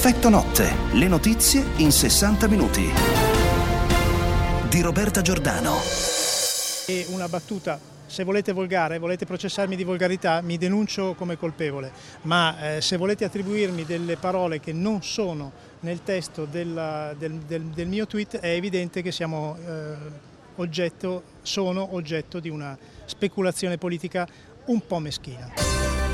Effetto notte, le notizie in 60 minuti. Di Roberta Giordano. E una battuta, se volete volgare, volete processarmi di volgarità, mi denuncio come colpevole, ma se volete attribuirmi delle parole che non sono nel testo del mio tweet, è evidente che sono oggetto di una speculazione politica un po' meschina.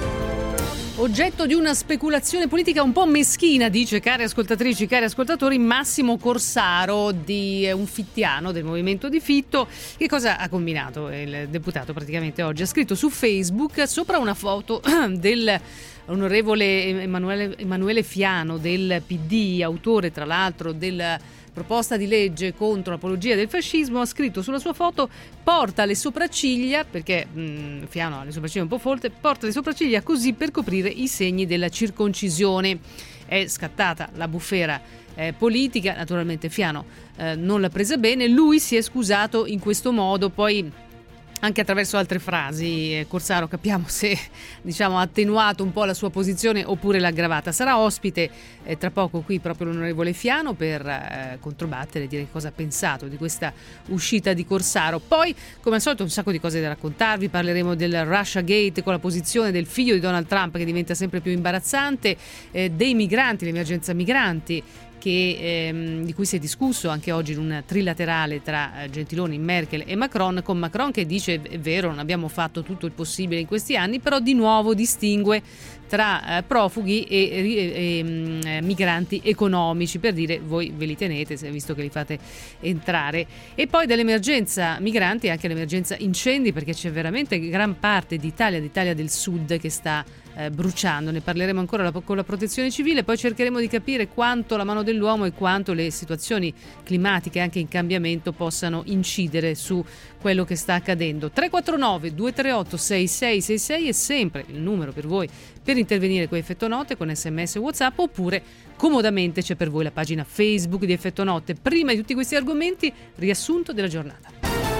Oggetto di una speculazione politica un po' meschina, dice, cari ascoltatrici, cari ascoltatori, Massimo Corsaro, un fittiano del movimento di Fitto. Che cosa ha combinato il deputato praticamente oggi? Ha scritto su Facebook sopra una foto dell'onorevole Emanuele Fiano del PD, autore tra l'altro del proposta di legge contro l'apologia del fascismo, ha scritto sulla sua foto: porta le sopracciglia, perché Fiano ha le sopracciglia un po' folte, porta le sopracciglia così per coprire i segni della circoncisione. È scattata la bufera politica, naturalmente Fiano non l'ha presa bene, lui si è scusato in questo modo, poi anche attraverso altre frasi. Corsaro, capiamo se ha attenuato un po' la sua posizione oppure l'ha aggravata. Sarà ospite tra poco qui proprio l'onorevole Fiano per controbattere e dire cosa ha pensato di questa uscita di Corsaro. Poi, come al solito, un sacco di cose da raccontarvi. Parleremo del Russia Gate con la posizione del figlio di Donald Trump che diventa sempre più imbarazzante, dei migranti, l'emergenza migranti, di cui si è discusso anche oggi in un trilaterale tra Gentiloni, Merkel e Macron, con Macron che dice: è vero, non abbiamo fatto tutto il possibile in questi anni, però di nuovo distingue tra profughi e migranti economici, per dire: voi ve li tenete, visto che li fate entrare. E poi dall'emergenza migranti anche l'emergenza incendi, perché c'è veramente gran parte d'Italia del sud che sta bruciando. Ne parleremo ancora con la protezione civile, poi cercheremo di capire quanto la mano dell'uomo e quanto le situazioni climatiche anche in cambiamento possano incidere su quello che sta accadendo. 349 238 6666 è sempre il numero per voi per intervenire con Effetto Notte, con SMS WhatsApp, oppure comodamente c'è per voi la pagina Facebook di Effetto Notte. Prima di tutti questi argomenti, riassunto della giornata.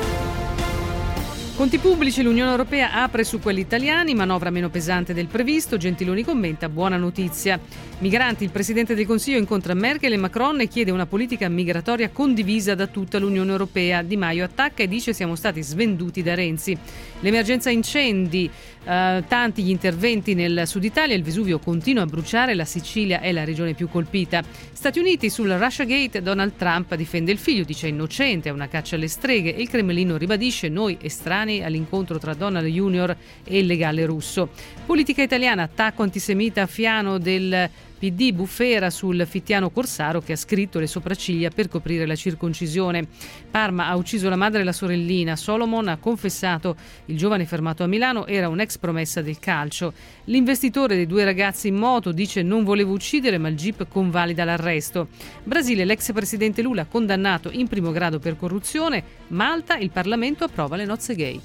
Conti pubblici, l'Unione Europea apre su quelli italiani, manovra meno pesante del previsto. Gentiloni commenta: buona notizia. Migranti, il Presidente del Consiglio incontra Merkel e Macron e chiede una politica migratoria condivisa da tutta l'Unione Europea. Di Maio attacca e dice: siamo stati svenduti da Renzi. L'emergenza incendi, tanti gli interventi nel Sud Italia, il Vesuvio continua a bruciare, la Sicilia è la regione più colpita. Stati Uniti, sul Russia Gate, Donald Trump difende il figlio, dice innocente, è una caccia alle streghe, e il Cremlino ribadisce: noi estranei all'incontro tra Donald Junior e il legale russo. Politica italiana, attacco antisemita a Fiano del PD, bufera sul fittiano Corsaro che ha scritto le sopracciglia per coprire la circoncisione. Parma ha ucciso la madre e la sorellina. Solomon ha confessato: il giovane fermato a Milano era un'ex promessa del calcio. L'investitore dei 2 ragazzi in moto dice: non volevo uccidere, ma il GIP convalida l'arresto. Brasile, l'ex presidente Lula condannato in primo grado per corruzione. Malta, il Parlamento approva le nozze gay.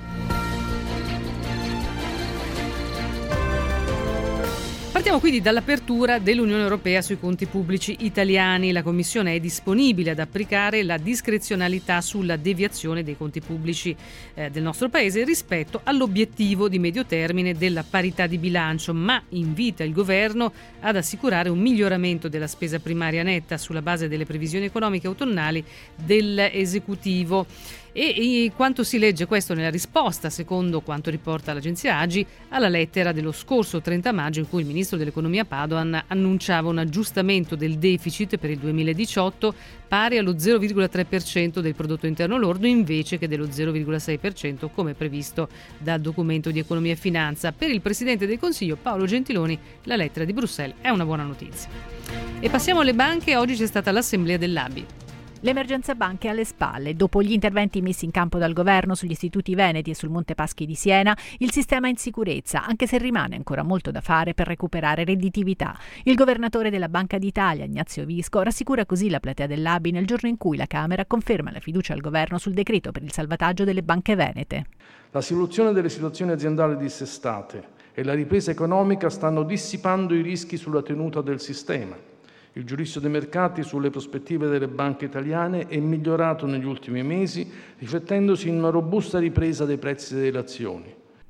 Partiamo quindi dall'apertura dell'Unione Europea sui conti pubblici italiani. La Commissione è disponibile ad applicare la discrezionalità sulla deviazione dei conti pubblici del nostro Paese rispetto all'obiettivo di medio termine della parità di bilancio, ma invita il Governo ad assicurare un miglioramento della spesa primaria netta sulla base delle previsioni economiche autunnali dell'Esecutivo. E quanto si legge questo nella risposta, secondo quanto riporta l'agenzia AGI, alla lettera dello scorso 30 maggio in cui il ministro dell'economia Padoan annunciava un aggiustamento del deficit per il 2018 pari allo 0,3% del prodotto interno lordo invece che dello 0,6% come previsto dal documento di economia e finanza. Per il Presidente del Consiglio Paolo Gentiloni la lettera di Bruxelles è una buona notizia. E passiamo alle banche. Oggi c'è stata l'assemblea dell'ABI. L'emergenza banche alle spalle. Dopo gli interventi messi in campo dal governo sugli istituti veneti e sul Monte Paschi di Siena, il sistema è in sicurezza, anche se rimane ancora molto da fare per recuperare redditività. Il governatore della Banca d'Italia, Ignazio Visco, rassicura così la platea dell'ABI nel giorno in cui la Camera conferma la fiducia al governo sul decreto per il salvataggio delle banche venete. La soluzione delle situazioni aziendali dissestate e la ripresa economica stanno dissipando i rischi sulla tenuta del sistema. Il giudizio dei mercati sulle prospettive delle banche italiane è migliorato negli ultimi mesi, riflettendosi in una robusta ripresa dei prezzi delle azioni.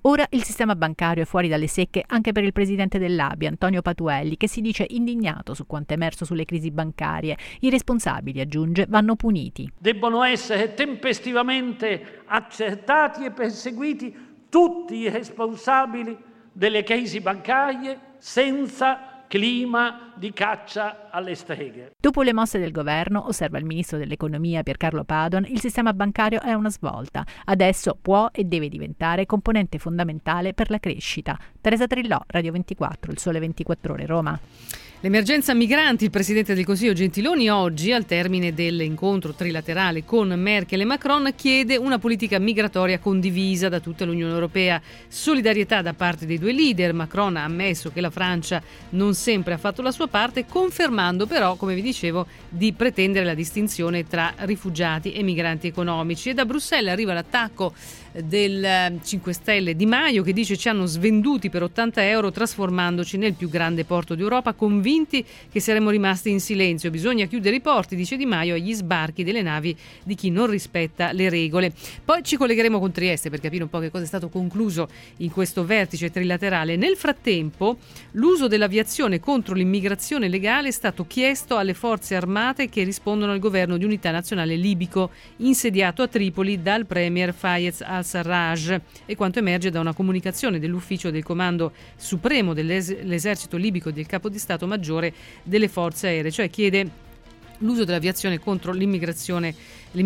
Ora il sistema bancario è fuori dalle secche anche per il presidente dell'ABI, Antonio Patuelli, che si dice indignato su quanto emerso sulle crisi bancarie. I responsabili, aggiunge, vanno puniti. Debbono essere tempestivamente accertati e perseguiti tutti i responsabili delle crisi bancarie senza clima di caccia alle streghe. Dopo le mosse del governo, osserva il ministro dell'economia Piercarlo Padoan, il sistema bancario è una svolta. Adesso può e deve diventare componente fondamentale per la crescita. Teresa Trillò, Radio 24, Il Sole 24 Ore, Roma. L'emergenza migranti, il Presidente del Consiglio Gentiloni oggi, al termine dell'incontro trilaterale con Merkel e Macron, chiede una politica migratoria condivisa da tutta l'Unione Europea. Solidarietà da parte dei due leader. Macron ha ammesso che la Francia non sempre ha fatto la sua parte, confermando però, come vi dicevo, di pretendere la distinzione tra rifugiati e migranti economici. E da Bruxelles arriva l'attacco del 5 Stelle Di Maio, che dice: ci hanno svenduti per 80 euro trasformandoci nel più grande porto d'Europa, convinti che saremmo rimasti in silenzio. Bisogna chiudere i porti, dice Di Maio, agli sbarchi delle navi di chi non rispetta le regole. Poi ci collegheremo con Trieste per capire un po' che cosa è stato concluso in questo vertice trilaterale. Nel frattempo, l'uso dell'aviazione contro l'immigrazione legale è stato chiesto alle forze armate che rispondono al governo di unità nazionale libico insediato a Tripoli dal premier Fayez al-Sarraj, e quanto emerge da una comunicazione dell'ufficio del comando supremo dell'esercito libico e del capo di Stato maggiore delle forze aeree, cioè chiede l'uso dell'aviazione contro l'immigrazione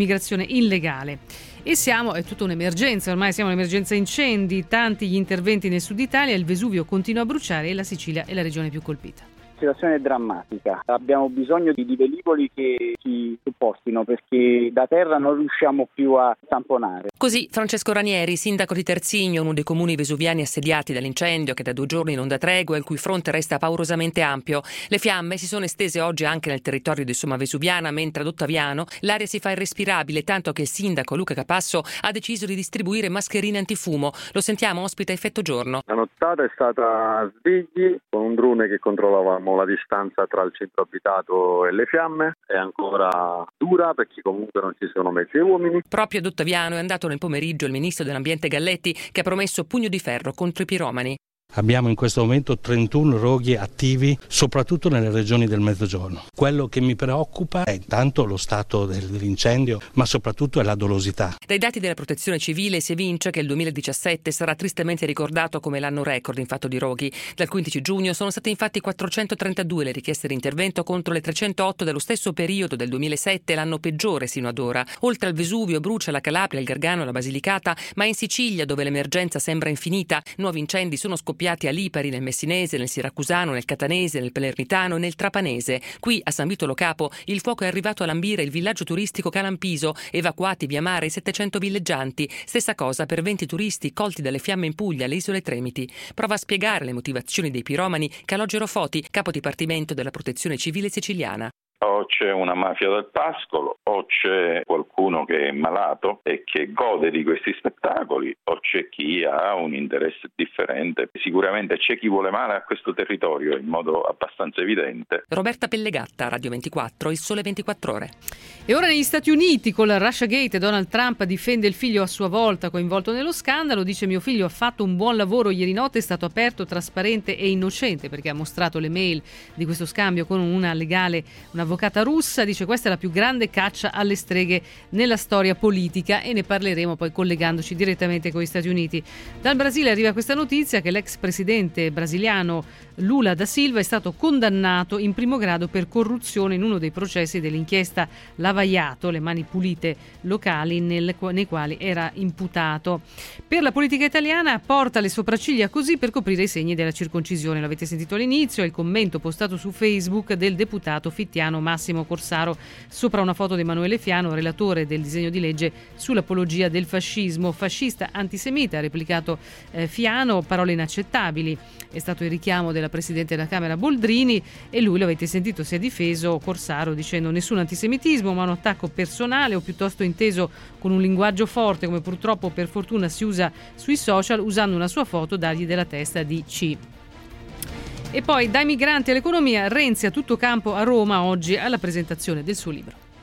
illegale. E è tutta un'emergenza, ormai siamo un'emergenza incendi, tanti gli interventi nel sud Italia, il Vesuvio continua a bruciare e la Sicilia è la regione più colpita. La situazione è drammatica, abbiamo bisogno di velivoli che ci supportino perché da terra non riusciamo più a tamponare. Così Francesco Ranieri, sindaco di Terzigno, uno dei comuni vesuviani assediati dall'incendio che da 2 giorni non dà tregua e il cui fronte resta paurosamente ampio. Le fiamme si sono estese oggi anche nel territorio di Somma Vesuviana, mentre ad Ottaviano l'aria si fa irrespirabile, tanto che il sindaco Luca Capasso ha deciso di distribuire mascherine antifumo. Lo sentiamo ospite a Effetto Giorno. La nottata è stata svegli con un drone che controllavamo la distanza tra il centro abitato e le fiamme. È ancora dura perché comunque non ci sono mezzi e uomini. Proprio ad Ottaviano è andato nel pomeriggio il ministro dell'ambiente Galletti, che ha promesso pugno di ferro contro i piromani. Abbiamo in questo momento 31 roghi attivi, soprattutto nelle regioni del Mezzogiorno. Quello che mi preoccupa è intanto lo stato dell'incendio, ma soprattutto è la dolosità. Dai dati della Protezione Civile si evince che il 2017 sarà tristemente ricordato come l'anno record in fatto di roghi. Dal 15 giugno sono state infatti 432 le richieste di intervento contro le 308 dello stesso periodo del 2007, l'anno peggiore sino ad ora. Oltre al Vesuvio brucia la Calabria, il Gargano e la Basilicata, ma in Sicilia, dove l'emergenza sembra infinita, nuovi incendi sono scoppiati a Lipari, nel Messinese, nel Siracusano, nel Catanese, nel Palermitano e nel Trapanese. Qui a San Vito Lo Capo il fuoco è arrivato a lambire il villaggio turistico Calampiso, evacuati via mare i 700 villeggianti. Stessa cosa per 20 turisti colti dalle fiamme in Puglia, alle isole Tremiti. Prova a spiegare le motivazioni dei piromani Calogero Foti, capo dipartimento della Protezione Civile siciliana. O c'è una mafia del pascolo, o c'è qualcuno che è malato e che gode di questi spettacoli, o c'è chi ha un interesse differente. Sicuramente c'è chi vuole male a questo territorio in modo abbastanza evidente. Roberta Pellegatta, Radio 24, Il Sole 24 Ore. E ora negli Stati Uniti, con la Russiagate, Donald Trump difende il figlio a sua volta coinvolto nello scandalo. Dice: mio figlio ha fatto un buon lavoro ieri notte, è stato aperto, trasparente e innocente, perché ha mostrato le mail di questo scambio con un'avvocata russa. Dice: questa è la più grande caccia alle streghe nella storia politica, e ne parleremo poi collegandoci direttamente con gli Stati Uniti. Dal Brasile arriva questa notizia che l'ex presidente brasiliano Lula da Silva è stato condannato in primo grado per corruzione in uno dei processi dell'inchiesta Lava Jato, le mani pulite locali, nei quali era imputato. Per la politica italiana porta le sopracciglia così per coprire i segni della circoncisione. L'avete sentito all'inizio, è il commento postato su Facebook del deputato fittiano Massimo Corsaro sopra una foto di Emanuele Fiano, relatore del disegno di legge sull'apologia del fascismo. Fascista antisemita, ha replicato Fiano, parole inaccettabili. È stato il richiamo della Presidente della Camera Boldrini, e lui, lo avete sentito, si è difeso, Corsaro, dicendo: nessun antisemitismo, ma un attacco personale, o piuttosto inteso con un linguaggio forte, come purtroppo per fortuna si usa sui social, usando una sua foto dargli della testa di C. E poi dai migranti all'economia, Renzi a tutto campo a Roma oggi alla presentazione del suo libro.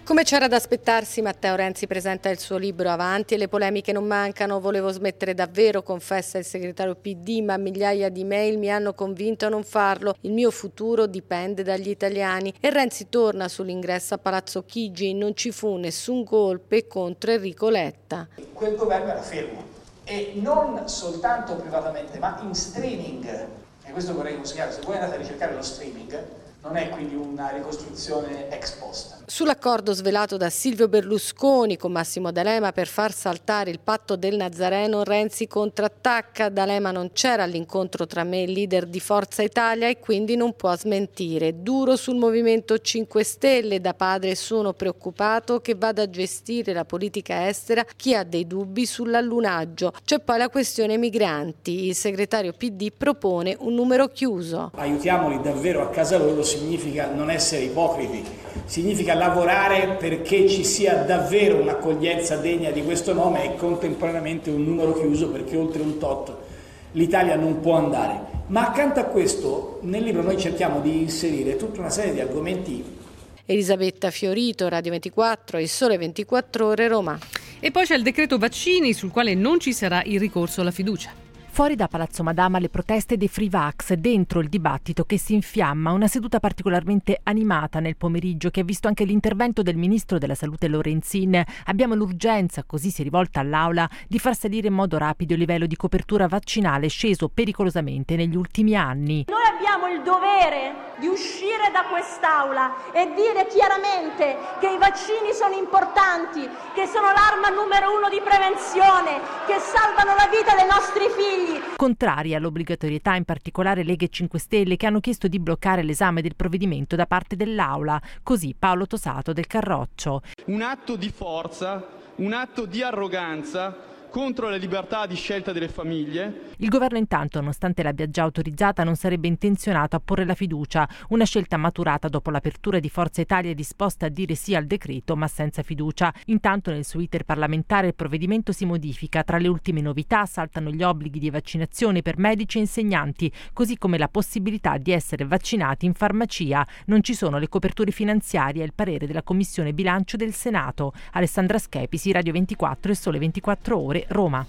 Come c'era da aspettarsi, Matteo Renzi presenta il suo libro Avanti e le polemiche non mancano. Volevo smettere davvero, confessa il segretario PD, ma migliaia di mail mi hanno convinto a non farlo. Il mio futuro dipende dagli italiani. E Renzi torna sull'ingresso a Palazzo Chigi. Non ci fu nessun golpe contro Enrico Letta. Quel governo era fermo e non soltanto privatamente, ma in streaming. E questo vorrei consigliare, se voi andate a ricercare lo streaming, non è quindi una ricostruzione ex post. Sull'accordo svelato da Silvio Berlusconi con Massimo D'Alema per far saltare il patto del Nazareno, Renzi contrattacca. D'Alema non c'era all'incontro tra me e il leader di Forza Italia e quindi non può smentire. Duro sul Movimento 5 Stelle, da padre sono preoccupato che vada a gestire la politica estera chi ha dei dubbi sull'allunaggio. C'è poi la questione migranti. Il segretario PD propone un numero chiuso. Aiutiamoli davvero a casa loro significa non essere ipocriti, significa lavorare perché ci sia davvero un'accoglienza degna di questo nome e contemporaneamente un numero chiuso, perché oltre un tot l'Italia non può andare. Ma accanto a questo nel libro noi cerchiamo di inserire tutta una serie di argomenti. Elisabetta Fiorito, Radio 24 e Sole 24 Ore, Roma. E poi c'è il decreto vaccini sul quale non ci sarà il ricorso alla fiducia. Fuori da Palazzo Madama le proteste dei Free Vax, dentro il dibattito che si infiamma, una seduta particolarmente animata nel pomeriggio che ha visto anche l'intervento del ministro della Salute Lorenzin. Abbiamo l'urgenza, così si è rivolta all'Aula, di far salire in modo rapido il livello di copertura vaccinale sceso pericolosamente negli ultimi anni. Noi abbiamo il dovere di uscire da quest'Aula e dire chiaramente che i vaccini sono importanti, che sono l'arma numero 1 di prevenzione, che salvano la vita dei nostri figli. Contrari all'obbligatorietà, in particolare Lega e 5 Stelle, che hanno chiesto di bloccare l'esame del provvedimento da parte dell'Aula. Così Paolo Tosato del Carroccio. Un atto di forza, un atto di arroganza contro la libertà di scelta delle famiglie. Il governo intanto, nonostante l'abbia già autorizzata, non sarebbe intenzionato a porre la fiducia, una scelta maturata dopo l'apertura di Forza Italia disposta a dire sì al decreto ma senza fiducia. Intanto nel suo iter parlamentare il provvedimento si modifica. Tra le ultime novità saltano gli obblighi di vaccinazione per medici e insegnanti, così come la possibilità di essere vaccinati in farmacia. Non ci sono le coperture finanziarie e il parere della Commissione Bilancio del Senato. Alessandra Schepisi, Radio 24 e Sole 24 Ore, Roma.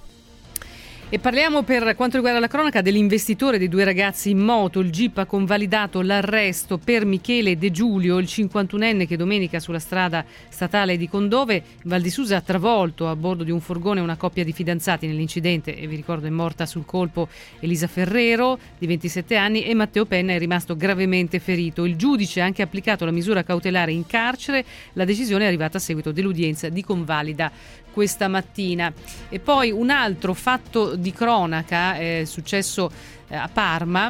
E parliamo, per quanto riguarda la cronaca, dell'investitore dei 2 ragazzi in moto. Il GIP ha convalidato l'arresto per Michele De Giulio, il 51enne che domenica sulla strada statale di Condove, Val di Susa, ha travolto a bordo di un furgone una coppia di fidanzati nell'incidente, e vi ricordo è morta sul colpo Elisa Ferrero di 27 anni e Matteo Penna è rimasto gravemente ferito. Il giudice ha anche applicato la misura cautelare in carcere. La decisione è arrivata a seguito dell'udienza di convalida questa mattina. E poi un altro fatto di cronaca è successo a Parma.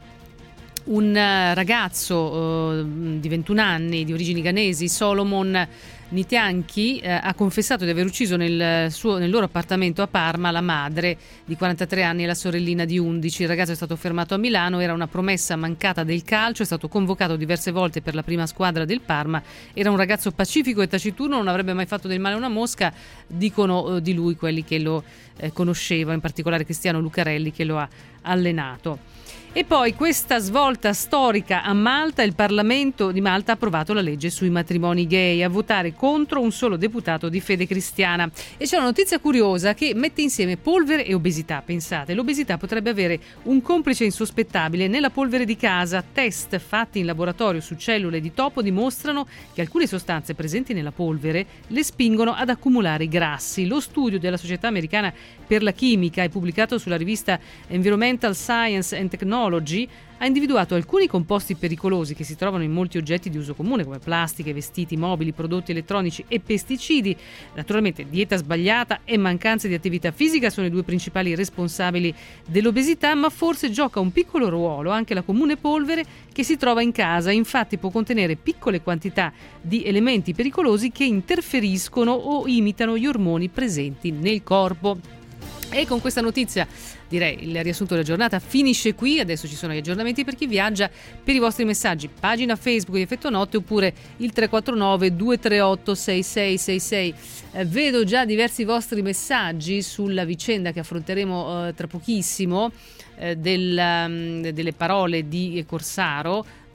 Un ragazzo di 21 anni di origini ghanesi, Solomon Nitianchi, ha confessato di aver ucciso nel loro appartamento a Parma la madre di 43 anni e la sorellina di 11. Il ragazzo è stato fermato a Milano, era una promessa mancata del calcio, è stato convocato diverse volte per la prima squadra del Parma, era un ragazzo pacifico e taciturno, non avrebbe mai fatto del male a una mosca, dicono di lui quelli che lo conoscevano, in particolare Cristiano Lucarelli che lo ha allenato. E poi questa svolta storica a Malta: il Parlamento di Malta ha approvato la legge sui matrimoni gay, a votare contro un solo deputato di fede cristiana. E c'è una notizia curiosa che mette insieme polvere e obesità. Pensate, l'obesità potrebbe avere un complice insospettabile nella polvere di casa. Test fatti in laboratorio su cellule di topo dimostrano che alcune sostanze presenti nella polvere le spingono ad accumulare i grassi. Lo studio della Società Americana per la Chimica è pubblicato sulla rivista Environmental Science and Technology, ha individuato alcuni composti pericolosi che si trovano in molti oggetti di uso comune come plastiche, vestiti, mobili, prodotti elettronici e pesticidi. Naturalmente dieta sbagliata e mancanza di attività fisica sono i 2 principali responsabili dell'obesità, ma forse gioca un piccolo ruolo anche la comune polvere che si trova in casa. Infatti può contenere piccole quantità di elementi pericolosi che interferiscono o imitano gli ormoni presenti nel corpo. E con questa notizia direi il riassunto della giornata finisce qui. Adesso ci sono gli aggiornamenti per chi viaggia. Per i vostri messaggi, pagina Facebook di Effetto Notte oppure il 349 238 6666. Vedo già diversi vostri messaggi sulla vicenda che affronteremo tra pochissimo, delle parole di Corsaro,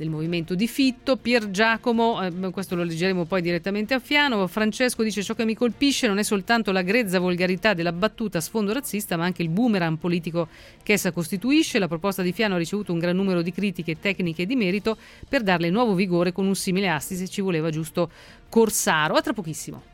del movimento di Fitto. Pier Giacomo, questo lo leggeremo poi direttamente a Fiano. Francesco dice: ciò che mi colpisce non è soltanto la grezza volgarità della battuta a sfondo razzista, ma anche il boomerang politico che essa costituisce. La proposta di Fiano ha ricevuto un gran numero di critiche tecniche e di merito. Per darle nuovo vigore con un simile assise ci voleva giusto Corsaro. A tra pochissimo.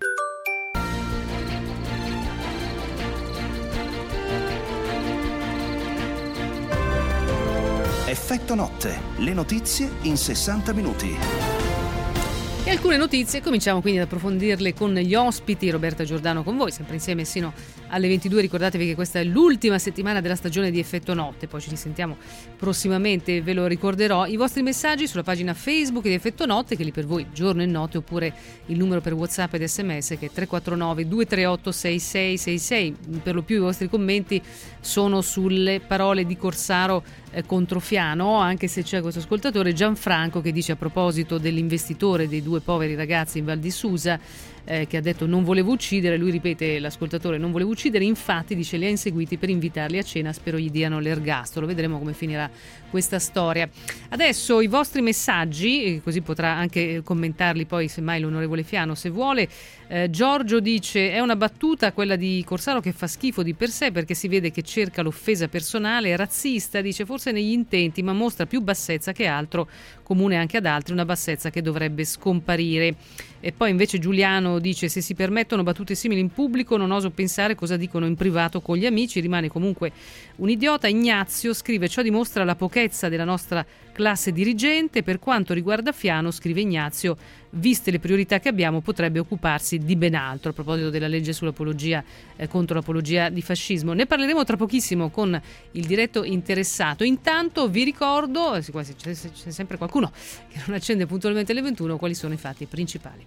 Effetto notte, le notizie in 60 minuti. E alcune notizie, cominciamo quindi ad approfondirle con gli ospiti. Roberta Giordano con voi, sempre insieme sino alle 22. Ricordatevi che questa è l'ultima settimana della stagione di Effetto Notte, poi ci risentiamo prossimamente, ve lo ricorderò. I vostri messaggi sulla pagina Facebook di Effetto Notte, che lì per voi giorno e notte, oppure il numero per WhatsApp ed SMS che è 349 238 6666. Per lo più i vostri commenti sono sulle parole di Corsaro contro Fiano, anche se c'è questo ascoltatore Gianfranco che dice, a proposito dell'investitore dei 2 poveri ragazzi in Val di Susa, che ha detto non volevo uccidere, lui ripete, l'ascoltatore, non volevo uccidere, infatti dice li ha inseguiti per invitarli a cena, spero gli diano l'ergastolo. Vedremo come finirà questa storia. Adesso i vostri messaggi, così potrà anche commentarli poi semmai l'onorevole Fiano se vuole. Giorgio dice: è una battuta quella di Corsaro che fa schifo di per sé, perché si vede che cerca l'offesa personale, è razzista, dice, forse negli intenti, ma mostra più bassezza che altro, comune anche ad altri, una bassezza che dovrebbe scomparire. E poi invece Giuliano dice: se si permettono battute simili in pubblico non oso pensare cosa dicono in privato con gli amici, rimane comunque un idiota. Ignazio scrive: ciò dimostra la pochezza della nostra classe dirigente. Per quanto riguarda Fiano, scrive Ignazio, viste le priorità che abbiamo potrebbe occuparsi di ben altro. A proposito della legge sull'apologia contro l'apologia di fascismo, ne parleremo tra pochissimo con il diretto interessato. Intanto vi ricordo, c'è sempre qualcuno che non accende puntualmente alle 21, quali sono i fatti principali.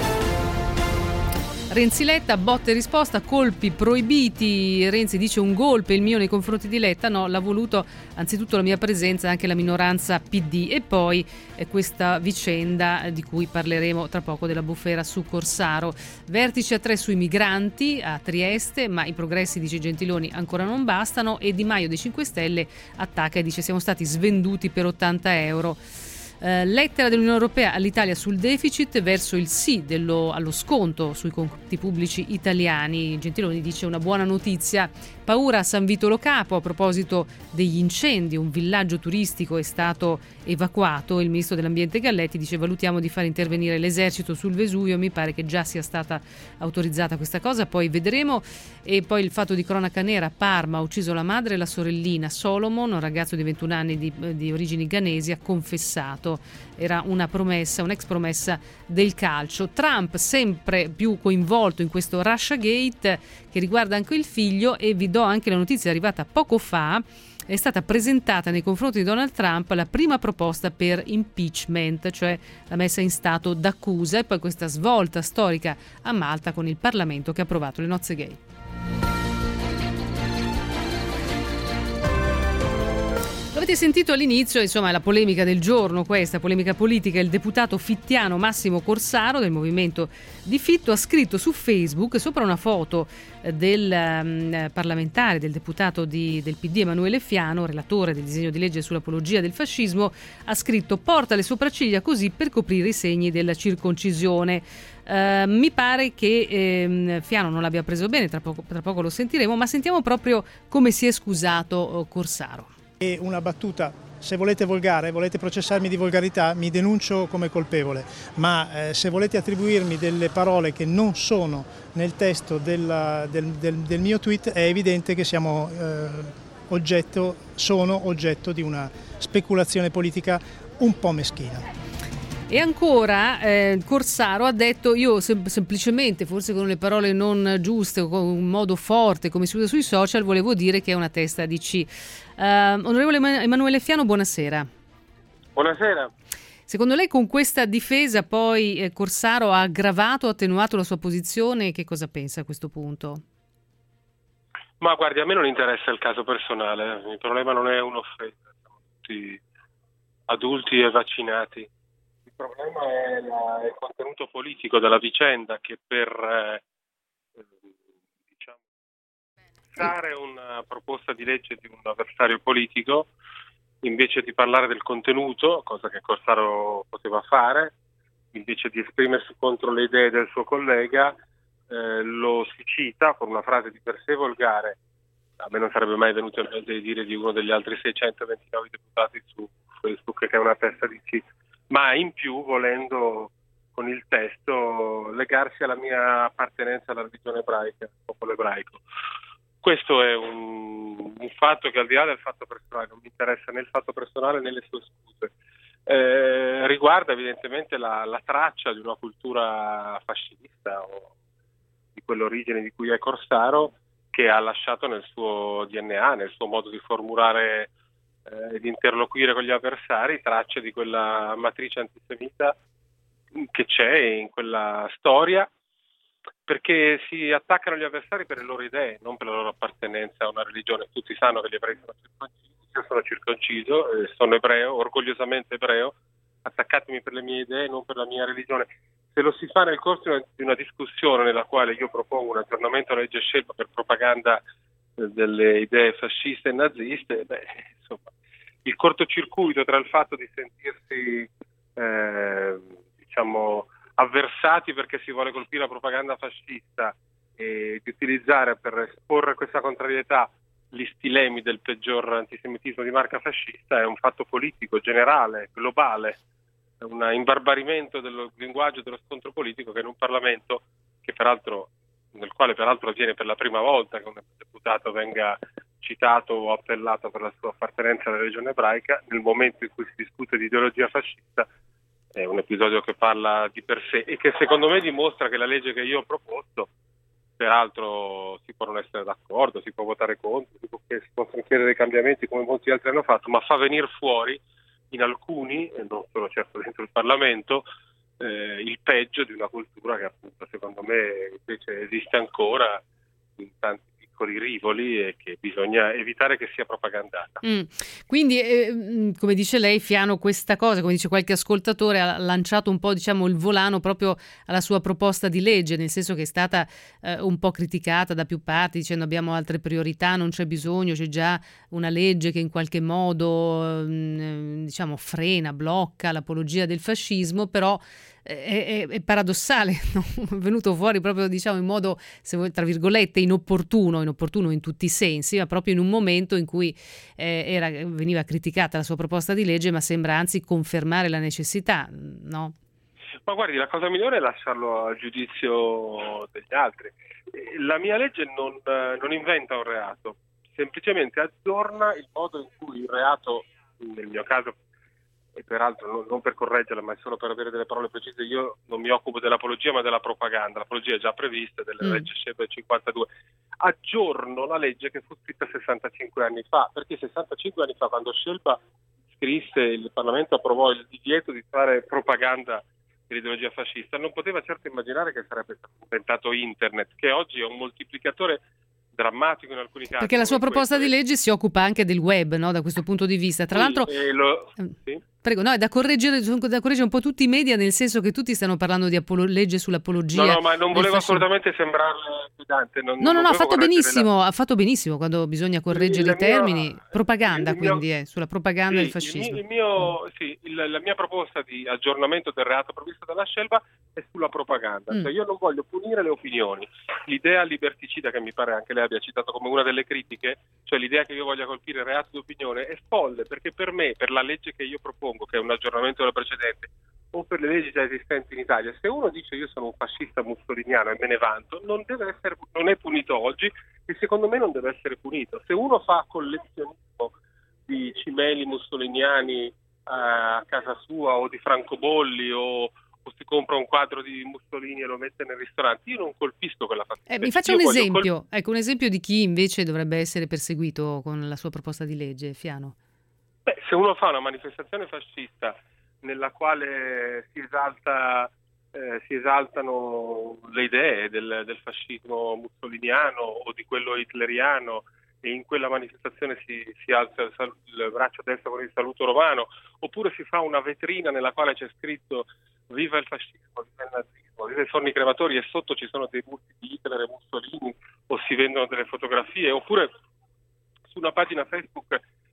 Renzi Letta, botte e risposta, colpi proibiti. Renzi dice: un golpe il mio nei confronti di Letta, no, l'ha voluto anzitutto la mia presenza, anche la minoranza PD. E poi questa vicenda di cui parleremo tra poco, della bufera su Corsaro. Vertice a 3 sui migranti a Trieste, ma i progressi, dice Gentiloni, ancora non bastano. E Di Maio dei 5 Stelle attacca e dice: siamo stati svenduti per 80 euro. Lettera dell'Unione Europea all'Italia sul deficit, verso il sì allo sconto sui conti pubblici italiani. Gentiloni dice: una buona notizia. Paura a San Vito Lo Capo a proposito degli incendi, un villaggio turistico è stato evacuato. Il ministro dell'ambiente Galletti dice: valutiamo di far intervenire l'esercito sul Vesuvio, mi pare che già sia stata autorizzata questa cosa, poi vedremo. E poi il fatto di cronaca nera: Parma ha ucciso la madre e la sorellina. Solomon, un ragazzo di 21 anni di origini ghanesi, ha confessato. Era una promessa, un'ex promessa del calcio. Trump sempre più coinvolto in questo Russiagate che riguarda anche il figlio, e vi do anche la notizia arrivata poco fa. È stata presentata nei confronti di Donald Trump la prima proposta per impeachment, cioè la messa in stato d'accusa, e poi questa svolta storica a Malta con il Parlamento che ha approvato le nozze gay. Avete sentito all'inizio, insomma, la polemica del giorno, questa polemica politica. Il deputato fittiano Massimo Corsaro del movimento di Fitto ha scritto su Facebook, sopra una foto del parlamentare, del deputato del PD Emanuele Fiano, relatore del disegno di legge sull'apologia del fascismo, ha scritto: porta le sopracciglia così per coprire i segni della circoncisione. Mi pare che Fiano non l'abbia preso bene, tra poco lo sentiremo, ma sentiamo proprio come si è scusato Corsaro. È una battuta, se volete volgare, volete processarmi di volgarità, mi denuncio come colpevole, ma se volete attribuirmi delle parole che non sono nel testo del mio tweet, è evidente che sono oggetto di una speculazione politica un po' meschina. E ancora Corsaro ha detto: io semplicemente, forse con le parole non giuste o con un modo forte come si usa sui social, volevo dire che è una testa di C. Onorevole Emanuele Fiano, buonasera. Buonasera. Secondo lei con questa difesa poi Corsaro ha aggravato, attenuato la sua posizione? Che cosa pensa a questo punto? Ma guardi, a me non interessa il caso personale, il problema non è un'offesa, siamo tutti adulti e vaccinati. Il problema è il contenuto politico della vicenda, che per fare una proposta di legge di un avversario politico invece di parlare del contenuto, cosa che Corsaro poteva fare, invece di esprimersi contro le idee del suo collega, lo si cita con una frase di per sé volgare. A me non sarebbe mai venuto in mente di dire di uno degli altri 629 deputati su Facebook che è una testa di C, ma in più volendo con il testo legarsi alla mia appartenenza alla religione ebraica, al popolo ebraico. Questo è un fatto che al di là del fatto personale, non mi interessa né il fatto personale né le sue scuse, riguarda evidentemente la traccia di una cultura fascista o di quell'origine di cui è Corsaro, che ha lasciato nel suo DNA, nel suo modo di formulare e di interloquire con gli avversari, tracce di quella matrice antisemita che c'è in quella storia, perché si attaccano gli avversari per le loro idee, non per la loro appartenenza a una religione. Tutti sanno che gli ebrei sono circoncisi, io sono circonciso, sono ebreo, orgogliosamente ebreo, attaccatemi per le mie idee, non per la mia religione. Se lo si fa nel corso di una discussione nella quale io propongo un aggiornamento alla legge Scelba per propaganda delle idee fasciste e naziste, insomma, il cortocircuito tra il fatto di sentirsi avversati perché si vuole colpire la propaganda fascista e di utilizzare per esporre questa contrarietà gli stilemi del peggior antisemitismo di marca fascista è un fatto politico, generale, globale, un imbarbarimento del linguaggio dello scontro politico che in un Parlamento nel quale peraltro avviene per la prima volta che un deputato venga citato o appellato per la sua appartenenza alla religione ebraica, nel momento in cui si discute di ideologia fascista, è un episodio che parla di per sé e che secondo me dimostra che la legge che io ho proposto, peraltro si può non essere d'accordo, si può votare contro, si possono chiedere dei cambiamenti come molti altri hanno fatto, ma fa venire fuori in alcuni, e non solo certo dentro il Parlamento, il peggio di una cultura che appunto secondo me invece esiste ancora in tanti piccoli rivoli e che bisogna evitare che sia propagandata. Quindi, come dice lei, Fiano, questa cosa, come dice qualche ascoltatore, ha lanciato un po' il volano proprio alla sua proposta di legge, nel senso che è stata un po' criticata da più parti, dicendo abbiamo altre priorità, non c'è bisogno, c'è già una legge che in qualche modo frena, blocca l'apologia del fascismo, però è paradossale, no? È venuto fuori proprio in modo, se vuoi, tra virgolette, inopportuno in tutti i sensi, ma proprio in un momento in cui veniva criticata la sua proposta di legge, ma sembra anzi confermare la necessità, no? Ma guardi, la cosa migliore è lasciarlo al giudizio degli altri. La mia legge non inventa un reato, semplicemente aggiorna il modo in cui il reato, nel mio caso, e peraltro non per correggerla, ma è solo per avere delle parole precise, io non mi occupo dell'apologia ma della propaganda. L'apologia è già prevista della legge Scelba del 52. Aggiorno la legge che fu scritta 65 anni fa, perché 65 anni fa, quando Scelba scrisse, il Parlamento approvò il divieto di fare propaganda dell'ideologia fascista, non poteva certo immaginare che sarebbe stato inventato internet, che oggi è un moltiplicatore drammatico in alcuni casi. Perché la sua proposta di legge si occupa anche del web, no? Da questo punto di vista. Tra l'altro, sì? Prego, no, è da correggere un po' tutti i media, nel senso che tutti stanno parlando di legge sull'apologia. No, ma non volevo assolutamente sembrare pedante. No, ha fatto benissimo quando bisogna correggere i termini. Propaganda, sulla propaganda del fascismo. La mia proposta di aggiornamento del reato previsto dalla Scelba è sulla propaganda. Cioè io non voglio punire le opinioni. L'idea liberticida, che mi pare anche lei abbia citato come una delle critiche, cioè l'idea che io voglia colpire il reato di opinione, è folle, perché per me, per la legge che io propongo, che è un aggiornamento della precedente, o per le leggi già esistenti in Italia, se uno dice io sono un fascista mussoliniano e me ne vanto, non è punito oggi e secondo me non deve essere punito. Se uno fa collezionismo di cimeli mussoliniani a casa sua, o di francobolli, o si compra un quadro di Mussolini e lo mette nel ristorante, io non colpisco quella fatica. Mi faccia un esempio, un esempio di chi invece dovrebbe essere perseguito con la sua proposta di legge, Fiano. Se uno fa una manifestazione fascista nella quale si esaltano le idee del fascismo mussoliniano o di quello hitleriano, e in quella manifestazione si alza il braccio destro con il saluto romano, oppure si fa una vetrina nella quale c'è scritto viva il fascismo, viva il nazismo, viva i forni crematori, e sotto ci sono dei busti di Hitler e Mussolini, o si vendono delle fotografie, oppure su una pagina Facebook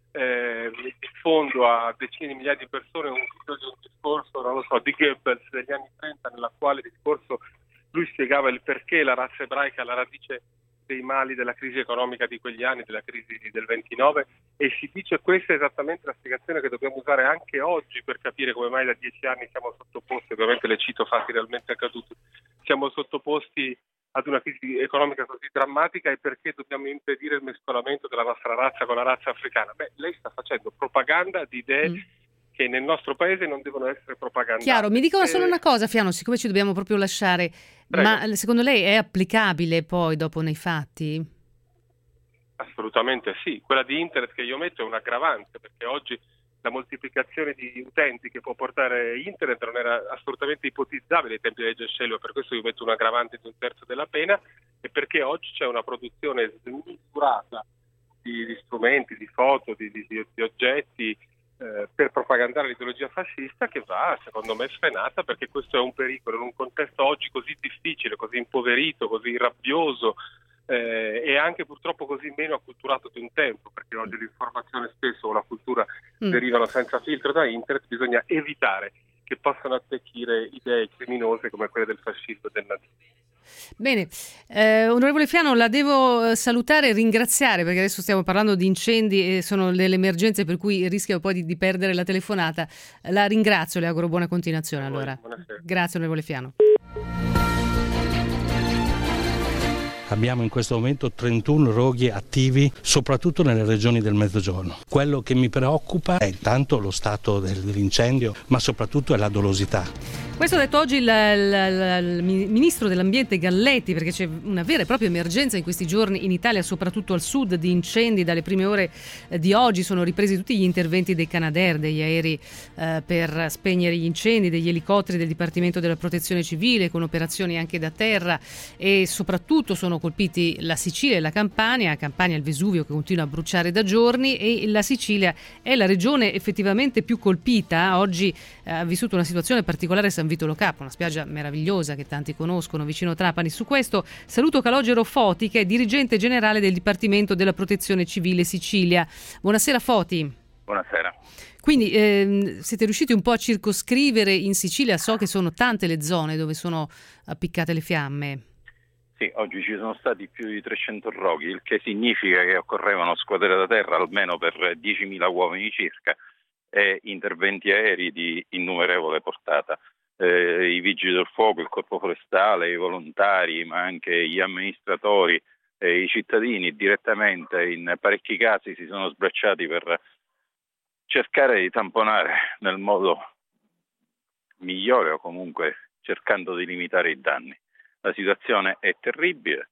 diffondo a decine di migliaia di persone un discorso, non lo so, di Goebbels degli anni 30, nella quale discorso lui spiegava il perché la razza ebraica è alla radice dei mali della crisi economica di quegli anni, della crisi del 29, e si dice questa è esattamente la spiegazione che dobbiamo usare anche oggi per capire come mai da 10 anni siamo sottoposti, ovviamente le cito fatti realmente accaduti, siamo sottoposti ad una crisi economica così drammatica, e perché dobbiamo impedire il mescolamento della nostra razza con la razza africana. Lei sta facendo propaganda di idee che nel nostro paese non devono essere propagandate. Chiaro, mi dicono solo una cosa, Fiano, siccome ci dobbiamo proprio lasciare. Prego. Ma secondo lei è applicabile poi dopo nei fatti? Assolutamente sì. Quella di internet che io metto è un aggravante, perché oggi la moltiplicazione di utenti che può portare internet non era assolutamente ipotizzabile ai tempi di legge Scelba, per questo io metto un aggravante di 1/3 della pena, e perché oggi c'è una produzione smisurata di strumenti, di foto, di oggetti per propagandare l'ideologia fascista, che va secondo me sfrenata, perché questo è un pericolo in un contesto oggi così difficile, così impoverito, così rabbioso e anche purtroppo così meno acculturato di un tempo, perché oggi l'informazione spesso o la cultura derivano senza filtro da internet. Bisogna evitare che possano attecchire idee criminose come quelle del fascismo e del nazismo. Bene, onorevole Fiano, la devo salutare e ringraziare, perché adesso stiamo parlando di incendi e sono delle emergenze per cui rischio poi di perdere la telefonata. La ringrazio, le auguro buona continuazione. Allora, grazie onorevole Fiano. Abbiamo in questo momento 31 roghi attivi, soprattutto nelle regioni del Mezzogiorno. Quello che mi preoccupa è intanto lo stato dell'incendio, ma soprattutto è la dolosità. Questo ha detto oggi il ministro dell'ambiente Galletti, perché c'è una vera e propria emergenza in questi giorni in Italia, soprattutto al sud, di incendi. Dalle prime ore di oggi sono ripresi tutti gli interventi dei Canadair, degli aerei per spegnere gli incendi, degli elicotteri del Dipartimento della Protezione Civile, con operazioni anche da terra, e soprattutto sono colpiti la Sicilia e la Campania, il Vesuvio che continua a bruciare da giorni, e la Sicilia è la regione effettivamente più colpita. Oggi ha vissuto una situazione particolare San Vito Lo Capo, una spiaggia meravigliosa che tanti conoscono vicino Trapani. Su questo saluto Calogero Foti, che è dirigente generale del Dipartimento della Protezione Civile Sicilia. Buonasera Foti. Buonasera. Quindi siete riusciti un po' a circoscrivere in Sicilia? So che sono tante le zone dove sono appiccate le fiamme. Sì, oggi ci sono stati più di 300 roghi, il che significa che occorrevano squadre da terra almeno per 10.000 uomini circa e interventi aerei di innumerevole portata. I vigili del fuoco, il corpo forestale, i volontari, ma anche gli amministratori e i cittadini direttamente in parecchi casi si sono sbracciati per cercare di tamponare nel modo migliore o comunque cercando di limitare i danni. La situazione è terribile,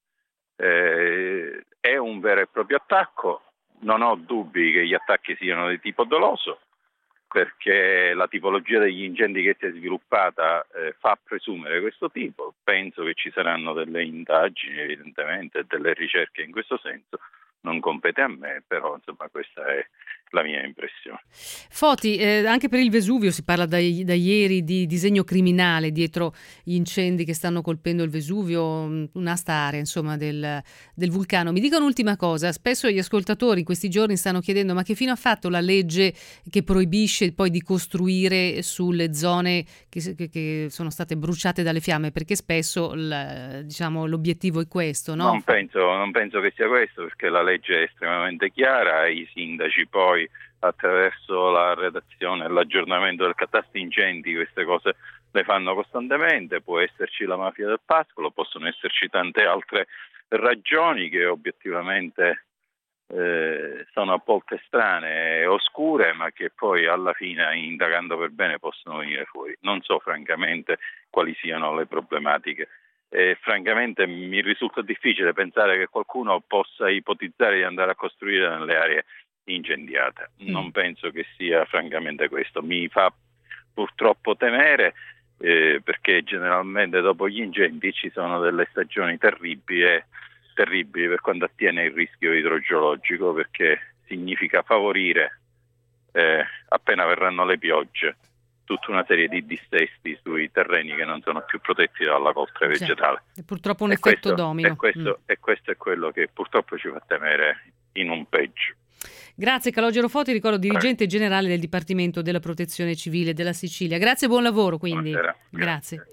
è un vero e proprio attacco, non ho dubbi che gli attacchi siano di tipo doloso, perché la tipologia degli incendi che si è sviluppata fa presumere questo tipo. Penso che ci saranno delle indagini evidentemente, delle ricerche in questo senso, non compete a me, però insomma questa è la mia impressione. Foti, anche per il Vesuvio si parla da ieri di disegno criminale dietro gli incendi che stanno colpendo il Vesuvio, un'asta area insomma del vulcano. Mi dica un'ultima cosa, spesso gli ascoltatori in questi giorni stanno chiedendo ma che fine ha fatto la legge che proibisce poi di costruire sulle zone che sono state bruciate dalle fiamme, perché spesso l'obiettivo è questo, no? Non penso che sia questo, perché la legge è estremamente chiara, i sindaci poi attraverso la redazione e l'aggiornamento del catasto incendi queste cose le fanno costantemente. Può esserci la mafia del pascolo, possono esserci tante altre ragioni che obiettivamente sono a volte strane e oscure, ma che poi alla fine, indagando per bene, possono venire fuori. Non so francamente quali siano le problematiche. Francamente mi risulta difficile pensare che qualcuno possa ipotizzare di andare a costruire nelle aree incendiate. Non penso che sia francamente questo. Mi fa purtroppo temere perché generalmente dopo gli incendi ci sono delle stagioni terribili per quanto attiene il rischio idrogeologico, perché significa favorire appena verranno le piogge tutta una serie di dissesti sui terreni che non sono più protetti dalla coltre vegetale. È purtroppo un effetto domino. E questo è quello che purtroppo ci fa temere in un peggio. Grazie Calogero Foti, ricordo dirigente generale del Dipartimento della Protezione Civile della Sicilia. Grazie e buon lavoro quindi. Buonasera. Grazie.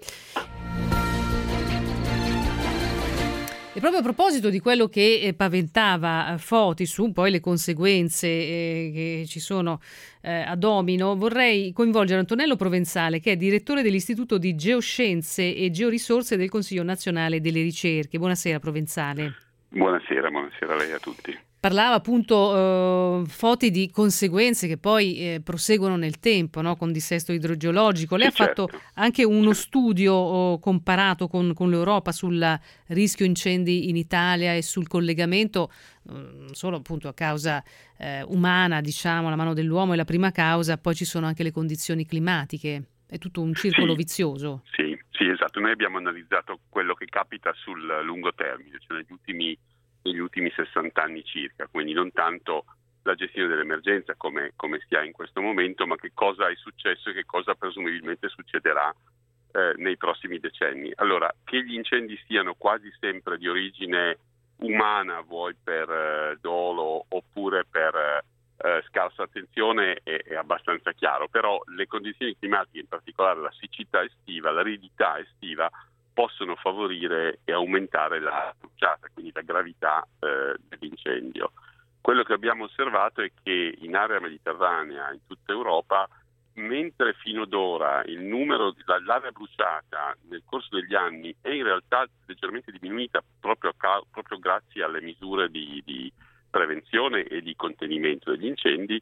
E proprio a proposito di quello che paventava Foti su poi le conseguenze che ci sono a domino, vorrei coinvolgere Antonello Provenzale, che è direttore dell'Istituto di Geoscienze e Georisorse del Consiglio Nazionale delle Ricerche. Buonasera Provenzale. Buonasera a lei e a tutti. Parlava appunto Foti di conseguenze che poi proseguono nel tempo, no? Con dissesto idrogeologico. Lei ha fatto anche uno studio comparato con l'Europa sul rischio incendi in Italia e sul collegamento, non solo appunto a causa umana, diciamo, la mano dell'uomo è la prima causa, poi ci sono anche le condizioni climatiche. È tutto un circolo vizioso. Sì, esatto. Noi abbiamo analizzato quello che capita sul lungo termine, cioè negli ultimi 60 anni circa, quindi non tanto la gestione dell'emergenza come si ha in questo momento, ma che cosa è successo e che cosa presumibilmente succederà nei prossimi decenni. Allora, che gli incendi siano quasi sempre di origine umana, vuoi per dolo oppure per scarsa attenzione, è abbastanza chiaro, però le condizioni climatiche, in particolare la siccità estiva, l'aridità estiva, possono favorire e aumentare la bruciata, quindi la gravità dell'incendio. Quello che abbiamo osservato è che in area mediterranea, in tutta Europa, mentre fino ad ora il numero dell'area bruciata nel corso degli anni è in realtà leggermente diminuita proprio grazie alle misure di prevenzione e di contenimento degli incendi,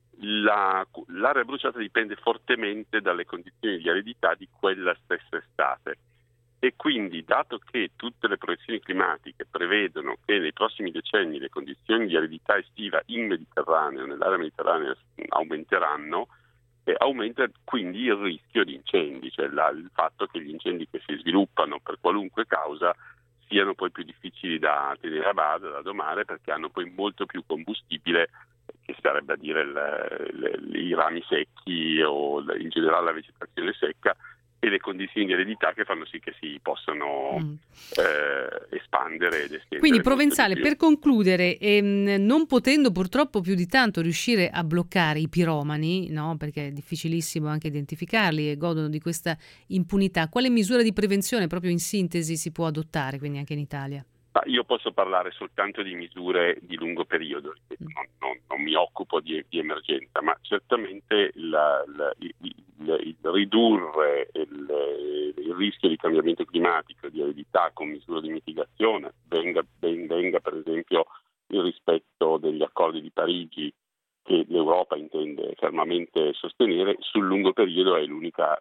l'area bruciata dipende fortemente dalle condizioni di aridità di quella stessa estate. E quindi, dato che tutte le proiezioni climatiche prevedono che nei prossimi decenni le condizioni di aridità estiva in Mediterraneo, nell'area mediterranea, aumenteranno, aumenta quindi il rischio di incendi, cioè il fatto che gli incendi che si sviluppano per qualunque causa siano poi più difficili da tenere a bada, da domare, perché hanno poi molto più combustibile, che sarebbe a dire i rami secchi o in generale la vegetazione secca, e le condizioni di eredità che fanno sì che si possano espandere ed estendere. Quindi Provenzale, per concludere, non potendo purtroppo più di tanto riuscire a bloccare i piromani, no? Perché è difficilissimo anche identificarli e godono di questa impunità, quale misura di prevenzione proprio in sintesi si può adottare quindi anche in Italia? Io posso parlare soltanto di misure di lungo periodo, non mi occupo di emergenza, ma certamente il ridurre il rischio di cambiamento climatico, di aridità con misure di mitigazione, venga per esempio il rispetto degli accordi di Parigi che l'Europa intende fermamente sostenere, sul lungo periodo è l'unica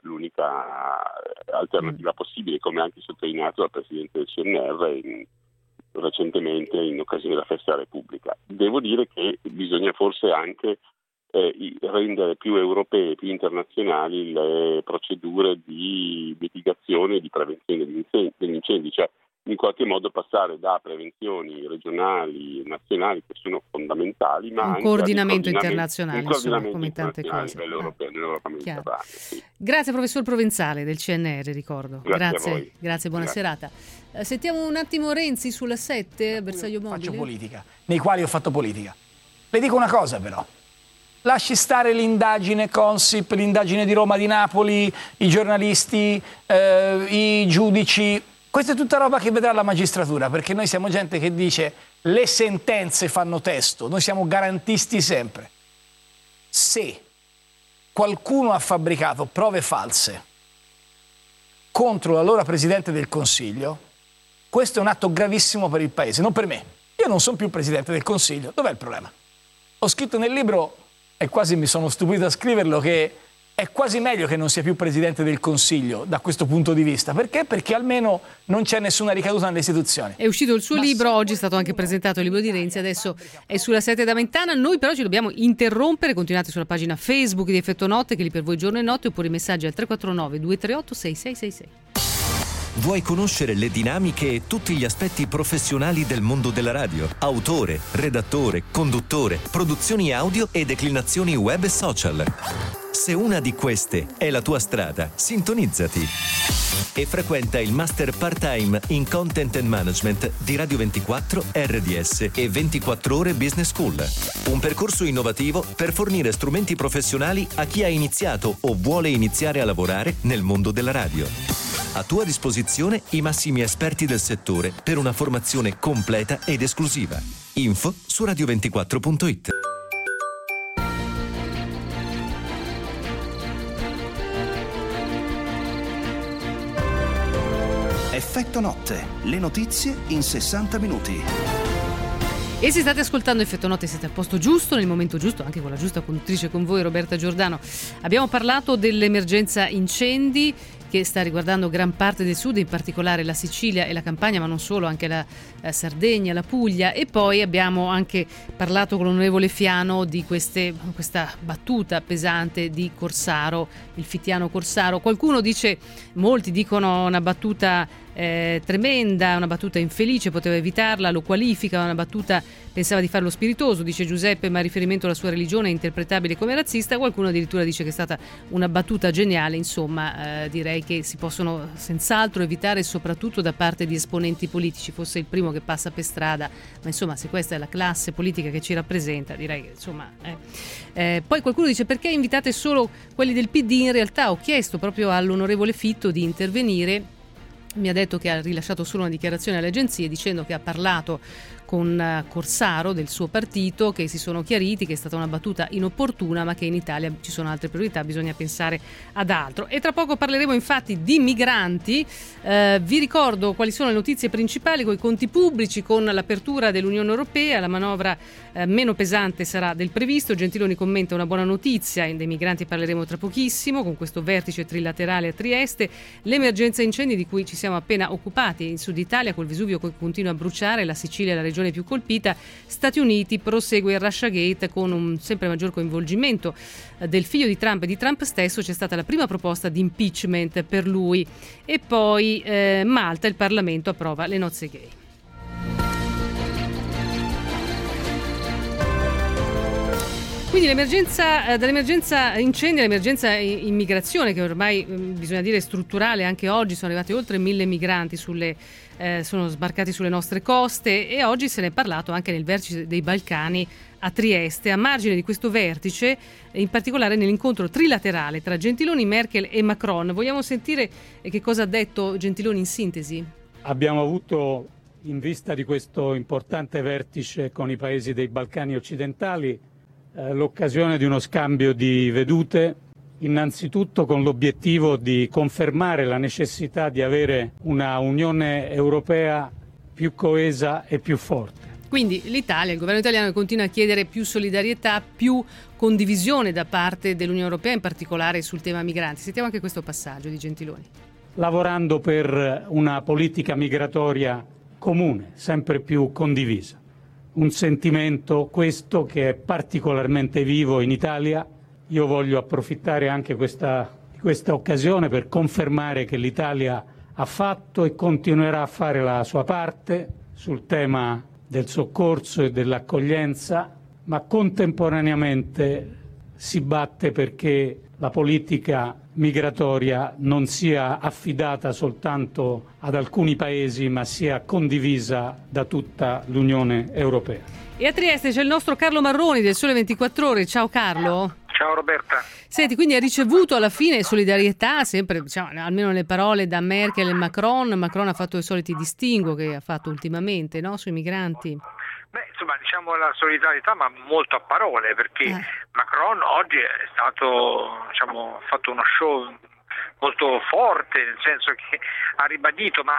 alternativa possibile, come anche sottolineato dal Presidente del CNR recentemente in occasione della Festa della Repubblica. Devo dire che bisogna forse anche rendere più europee, più internazionali le procedure di mitigazione e di prevenzione degli incendi, cioè in qualche modo passare da prevenzioni regionali, nazionali, che sono fondamentali, ma anche coordinamento internazionale, come tante cose. Nell'Europa mediterranea. Sì. Grazie professor Provenzale del CNR, ricordo. Grazie, buona serata. Sentiamo un attimo Renzi sulla 7, bersaglio mobile. Faccio politica, nei quali ho fatto politica. Le dico una cosa però. Lasci stare l'indagine Consip, l'indagine di Roma, di Napoli, i giornalisti, i giudici. Questa è tutta roba che vedrà la magistratura, perché noi siamo gente che dice le sentenze fanno testo, noi siamo garantisti sempre. Se qualcuno ha fabbricato prove false contro l'allora Presidente del Consiglio, questo è un atto gravissimo per il Paese, non per me. Io non sono più Presidente del Consiglio, dov'è il problema? Ho scritto nel libro, e quasi mi sono stupito a scriverlo, che è quasi meglio che non sia più Presidente del Consiglio da questo punto di vista. Perché? Perché almeno non c'è nessuna ricaduta nelle istituzioni. È uscito il suo libro, oggi è stato anche presentato il libro di Renzi, adesso è sulla 7 da Mentana. Noi però ci dobbiamo interrompere, continuate sulla pagina Facebook di Effetto Notte, che lì per voi giorno e notte, oppure i messaggi al 349 238 6666. Vuoi conoscere le dinamiche e tutti gli aspetti professionali del mondo della radio? Autore, redattore, conduttore, produzioni audio e declinazioni web e social. Se una di queste è la tua strada, sintonizzati e frequenta il Master Part-Time in Content and Management di Radio 24, RDS e 24 Ore Business School. Un percorso innovativo per fornire strumenti professionali a chi ha iniziato o vuole iniziare a lavorare nel mondo della radio. A tua disposizione i massimi esperti del settore per una formazione completa ed esclusiva. Info su radio24.it. Effetto notte, le notizie in 60 minuti. E se state ascoltando Effetto Notte siete al posto giusto, nel momento giusto, anche con la giusta conduttrice con voi, Roberta Giordano. Abbiamo parlato dell'emergenza incendi che sta riguardando gran parte del sud, in particolare la Sicilia e la Campania, ma non solo, anche la Sardegna, la Puglia. E poi abbiamo anche parlato con l'onorevole Fiano di questa battuta pesante di Corsaro, il fittiano Corsaro. Qualcuno dice, molti dicono una battuta tremenda, una battuta infelice, poteva evitarla, lo qualifica, una battuta, pensava di farlo spiritoso, dice Giuseppe, ma riferimento alla sua religione è interpretabile come razzista. Qualcuno addirittura dice che è stata una battuta geniale. Insomma, direi che si possono senz'altro evitare, soprattutto da parte di esponenti politici, fosse il primo che passa per strada, ma insomma, se questa è la classe politica che ci rappresenta, direi che insomma poi qualcuno dice, perché invitate solo quelli del PD? In realtà ho chiesto proprio all'onorevole Fitto di intervenire. Mi ha detto che ha rilasciato solo una dichiarazione alle agenzie dicendo che ha parlato con Corsaro del suo partito, che si sono chiariti che è stata una battuta inopportuna, ma che in Italia ci sono altre priorità, bisogna pensare ad altro. E tra poco parleremo infatti di migranti. Vi ricordo quali sono le notizie principali con i conti pubblici, con l'apertura dell'Unione Europea. La manovra meno pesante sarà del previsto. Gentiloni commenta una buona notizia, dei migranti parleremo tra pochissimo, con questo vertice trilaterale a Trieste. L'emergenza incendi di cui ci siamo appena occupati in Sud Italia, col Vesuvio che continua a bruciare, la Sicilia è la regione più colpita. Stati Uniti, prosegue il Russiagate con un sempre maggior coinvolgimento del figlio di Trump e di Trump stesso. C'è stata la prima proposta di impeachment per lui. E poi Malta, il Parlamento approva le nozze gay. Quindi dall'emergenza incendi all'emergenza immigrazione, che ormai bisogna dire è strutturale. Anche oggi sono arrivati oltre 1.000 migranti sono sbarcati sulle nostre coste, e oggi se ne è parlato anche nel vertice dei Balcani a Trieste. A margine di questo vertice, in particolare nell'incontro trilaterale tra Gentiloni, Merkel e Macron. Vogliamo sentire che cosa ha detto Gentiloni in sintesi? Abbiamo avuto, in vista di questo importante vertice con i paesi dei Balcani occidentali, l'occasione di uno scambio di vedute, innanzitutto con l'obiettivo di confermare la necessità di avere una Unione Europea più coesa e più forte. Quindi l'Italia, il governo italiano, continua a chiedere più solidarietà, più condivisione da parte dell'Unione Europea, in particolare sul tema migranti. Sentiamo anche questo passaggio di Gentiloni. Lavorando per una politica migratoria comune, sempre più condivisa. Un sentimento questo che è particolarmente vivo in Italia. Io voglio approfittare anche di questa occasione per confermare che l'Italia ha fatto e continuerà a fare la sua parte sul tema del soccorso e dell'accoglienza, ma contemporaneamente si batte perché la politica migratoria non sia affidata soltanto ad alcuni paesi, ma sia condivisa da tutta l'Unione Europea. E a Trieste c'è il nostro Carlo Marroni del Sole 24 Ore. Ciao Carlo. Ciao Roberta. Senti, quindi ha ricevuto alla fine solidarietà, sempre, diciamo, almeno le parole da Merkel e Macron. Macron ha fatto i soliti distinguo che ha fatto ultimamente, no, sui migranti. Beh, insomma, diciamo la solidarietà, ma molto a parole, perché Macron oggi è stato, diciamo, fatto uno show molto forte, nel senso che ha ribadito, ma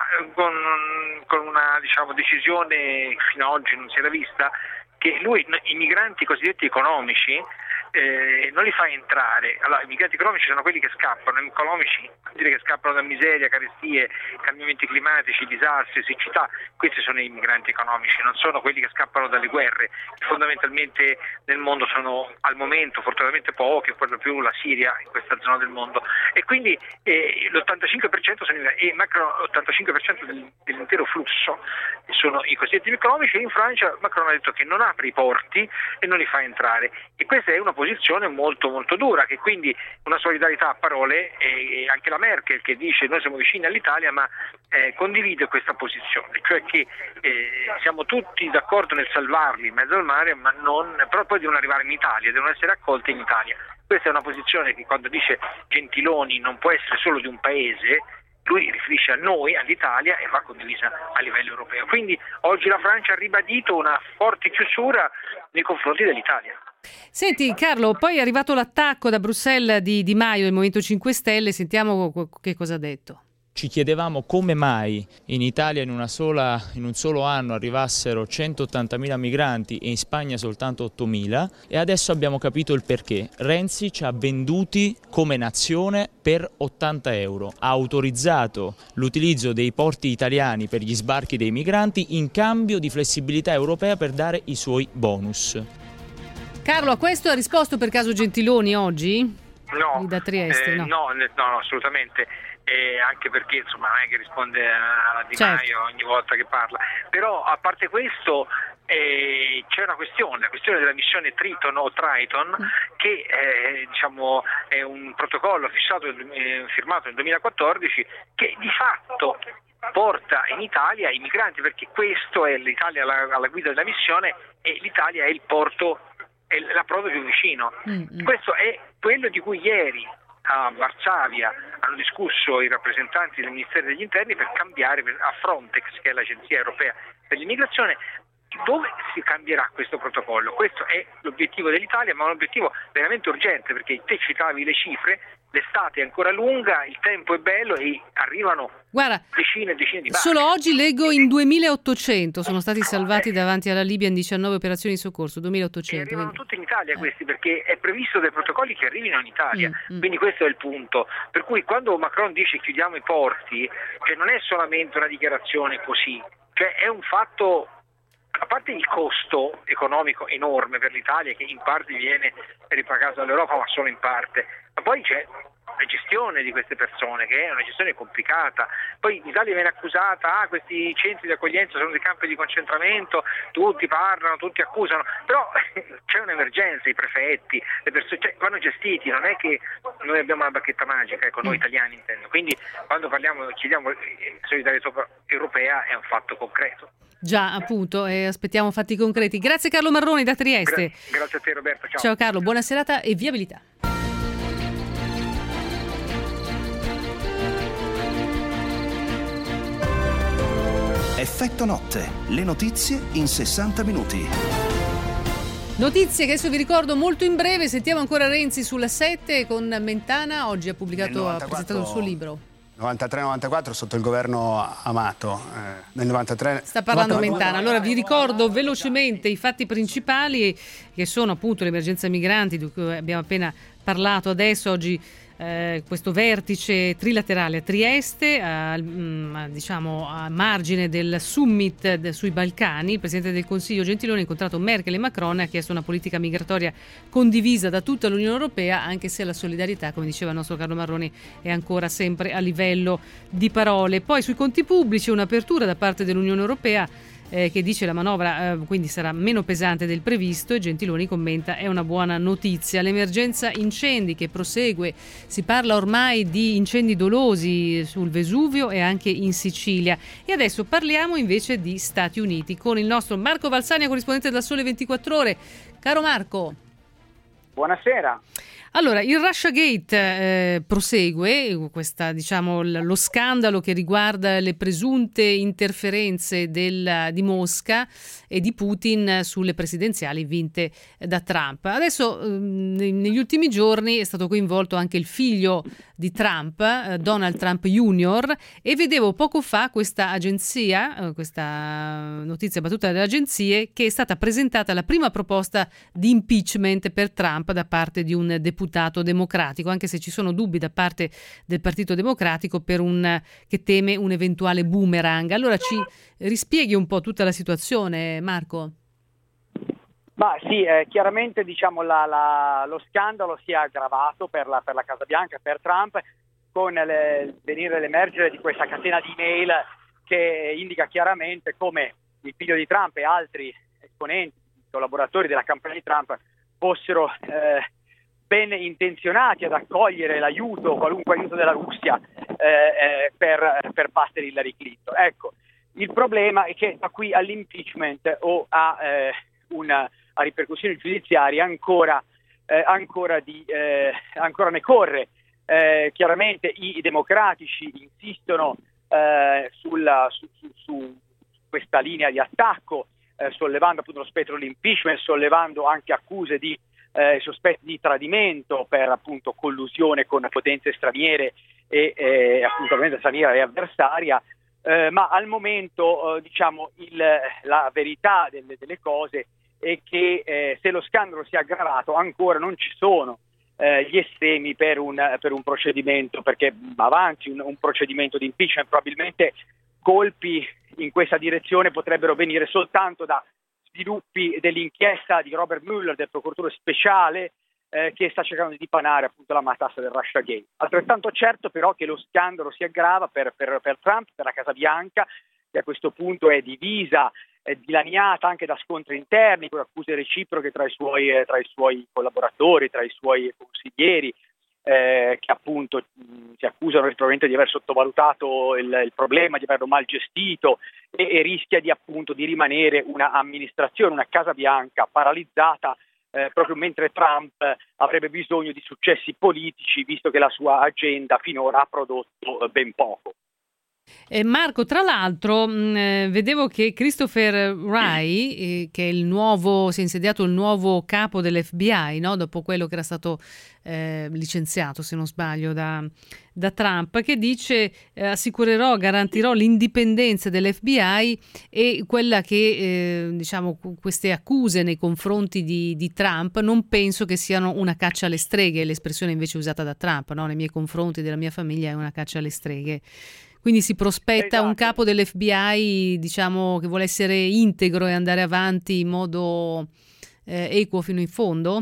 con una, diciamo, decisione fino ad oggi non si era vista, che lui i migranti cosiddetti economici non li fa entrare. Allora, i migranti economici sono quelli che scappano, i economici vuol dire che scappano da miseria, carestie, cambiamenti climatici, disastri, siccità. Questi sono i migranti economici, non sono quelli che scappano dalle guerre, che fondamentalmente nel mondo sono al momento fortunatamente pochi, per lo più la Siria in questa zona del mondo, e quindi l'85% sono e Macron, l'85% dell'intero flusso sono i cosiddetti economici, e in Francia Macron ha detto che non apre i porti e non li fa entrare, e questa è una posizione molto molto dura, che quindi una solidarietà a parole, e anche la Merkel che dice noi siamo vicini all'Italia, ma condivide questa posizione, cioè che siamo tutti d'accordo nel salvarli in mezzo al mare, ma però poi devono arrivare in Italia, devono essere accolti in Italia. Questa è una posizione che quando dice Gentiloni non può essere solo di un paese, lui riferisce a noi, all'Italia, e va condivisa a livello europeo. Quindi oggi la Francia ha ribadito una forte chiusura nei confronti dell'Italia. Senti Carlo, poi è arrivato l'attacco da Bruxelles di Di Maio del Movimento 5 Stelle, sentiamo che cosa ha detto. Ci chiedevamo come mai in Italia in un solo anno arrivassero 180.000 migranti e in Spagna soltanto 8.000, e adesso abbiamo capito il perché. Renzi ci ha venduti come nazione per 80 euro, ha autorizzato l'utilizzo dei porti italiani per gli sbarchi dei migranti in cambio di flessibilità europea per dare i suoi bonus. Carlo, a questo ha risposto per caso Gentiloni oggi? No, da Trieste, no, assolutamente. Anche perché insomma non è che risponde a Di Maio ogni volta che parla, però a parte questo c'è una questione, la questione della missione Triton o Triton, che diciamo è un protocollo firmato nel 2014 che di fatto porta in Italia i migranti, perché questo è l'Italia alla guida della missione e l'Italia è il porto, è l'approdo più vicino. Questo è quello di cui ieri a Varsavia hanno discusso i rappresentanti del Ministero degli Interni per cambiare a Frontex, che è l'agenzia europea per l'immigrazione, dove si cambierà questo protocollo. Questo è l'obiettivo dell'Italia, ma un obiettivo veramente urgente, perché te citavi le cifre, l'estate è ancora lunga, il tempo è bello e arrivano decine e decine di barche. Solo oggi leggo in 2.800 sono stati salvati davanti alla Libia in 19 operazioni di soccorso, 2.800. E arrivano tutti in Italia questi, perché è previsto dai protocolli che arrivino in Italia, quindi questo è il punto. Per cui quando Macron dice chiudiamo i porti, cioè non è solamente una dichiarazione così, cioè è un fatto, a parte il costo economico enorme per l'Italia, che in parte viene ripagato dall'Europa, ma solo in parte, ma poi c'è la gestione di queste persone, che è una gestione complicata. Poi l'Italia viene accusata, questi centri di accoglienza sono dei campi di concentramento, tutti parlano, tutti accusano, però c'è un'emergenza, i prefetti, le persone vanno gestiti, non è che noi abbiamo una bacchetta magica, ecco, noi italiani intendo. Quindi quando chiediamo solidarietà europea è un fatto concreto. Già, appunto, aspettiamo fatti concreti. Grazie Carlo Marroni da Trieste. Grazie a te Roberto, ciao. Ciao Carlo, buona serata e viabilità. Effetto notte, le notizie in 60 minuti. Notizie che adesso vi ricordo molto in breve. Sentiamo ancora Renzi sulla 7 con Mentana. Oggi ha presentato il suo libro. 93-94 sotto il governo Amato. Nel 93 sta parlando Mentana. Allora vi ricordo velocemente i fatti principali, che sono appunto l'emergenza migranti di cui abbiamo appena parlato adesso. Oggi questo vertice trilaterale a Trieste, diciamo a margine del summit sui Balcani. Il Presidente del Consiglio Gentiloni ha incontrato Merkel e Macron e ha chiesto una politica migratoria condivisa da tutta l'Unione Europea, anche se la solidarietà, come diceva il nostro Carlo Marroni, è ancora sempre a livello di parole. Poi sui conti pubblici un'apertura da parte dell'Unione Europea che dice la manovra quindi sarà meno pesante del previsto, e Gentiloni commenta: è una buona notizia. L'emergenza incendi che prosegue, si parla ormai di incendi dolosi sul Vesuvio e anche in Sicilia. E adesso parliamo invece di Stati Uniti con il nostro Marco Valsania, corrispondente del Sole 24 Ore. Caro Marco. Buonasera. Allora, il Russiagate prosegue, diciamo, lo scandalo che riguarda le presunte interferenze di Mosca e di Putin sulle presidenziali vinte da Trump. Adesso, negli ultimi giorni, è stato coinvolto anche il figlio di Trump, Donald Trump Jr., e vedevo poco fa questa agenzia, questa notizia battuta dalle agenzie, che è stata presentata la prima proposta di impeachment per Trump da parte di un deputato democratico, anche se ci sono dubbi da parte del Partito Democratico che teme un eventuale boomerang. Allora ci rispieghi un po' tutta la situazione, Marco? Ma sì, chiaramente diciamo lo scandalo si è aggravato per la Casa Bianca, per Trump, con l'emergere di questa catena di email che indica chiaramente come il figlio di Trump e altri esponenti, collaboratori della campagna di Trump fossero ben intenzionati ad accogliere l'aiuto, qualunque aiuto della Russia per battere Hillary Clinton. Ecco, il problema è che da qui all'impeachment o a ripercussioni giudiziarie ancora ne corre. Chiaramente i democratici insistono su questa linea di attacco, sollevando appunto lo spettro dell'impeachment, sollevando anche accuse di sospetti di tradimento per appunto collusione con potenze straniere e appunto potenza straniera e avversaria, ma al momento la verità delle cose è che se lo scandalo si è aggravato ancora non ci sono gli estemi per un procedimento, perché avanti un procedimento di impeachment. Probabilmente colpi in questa direzione potrebbero venire soltanto da sviluppi dell'inchiesta di Robert Mueller, del procuratore speciale, che sta cercando di dipanare appunto la matassa del Russiagate. Altrettanto certo però che lo scandalo si aggrava per Trump, per la Casa Bianca, che a questo punto è divisa, è dilaniata anche da scontri interni, con accuse reciproche tra i suoi collaboratori, tra i suoi consiglieri, che appunto si accusano probabilmente di aver sottovalutato il problema, di averlo mal gestito, e rischia di rimanere una amministrazione, una Casa Bianca paralizzata proprio mentre Trump avrebbe bisogno di successi politici, visto che la sua agenda finora ha prodotto ben poco. Marco, tra l'altro vedevo che Christopher Wray, che è si è insediato il nuovo capo dell'FBI, no? Dopo quello che era stato licenziato, se non sbaglio, da Trump, che dice garantirò l'indipendenza dell'FBI e quella che queste accuse nei confronti di Trump non penso che siano una caccia alle streghe, l'espressione invece usata da Trump, no? Nei miei confronti della mia famiglia è una caccia alle streghe. Quindi si prospetta un capo dell'FBI, che vuole essere integro e andare avanti in modo equo fino in fondo?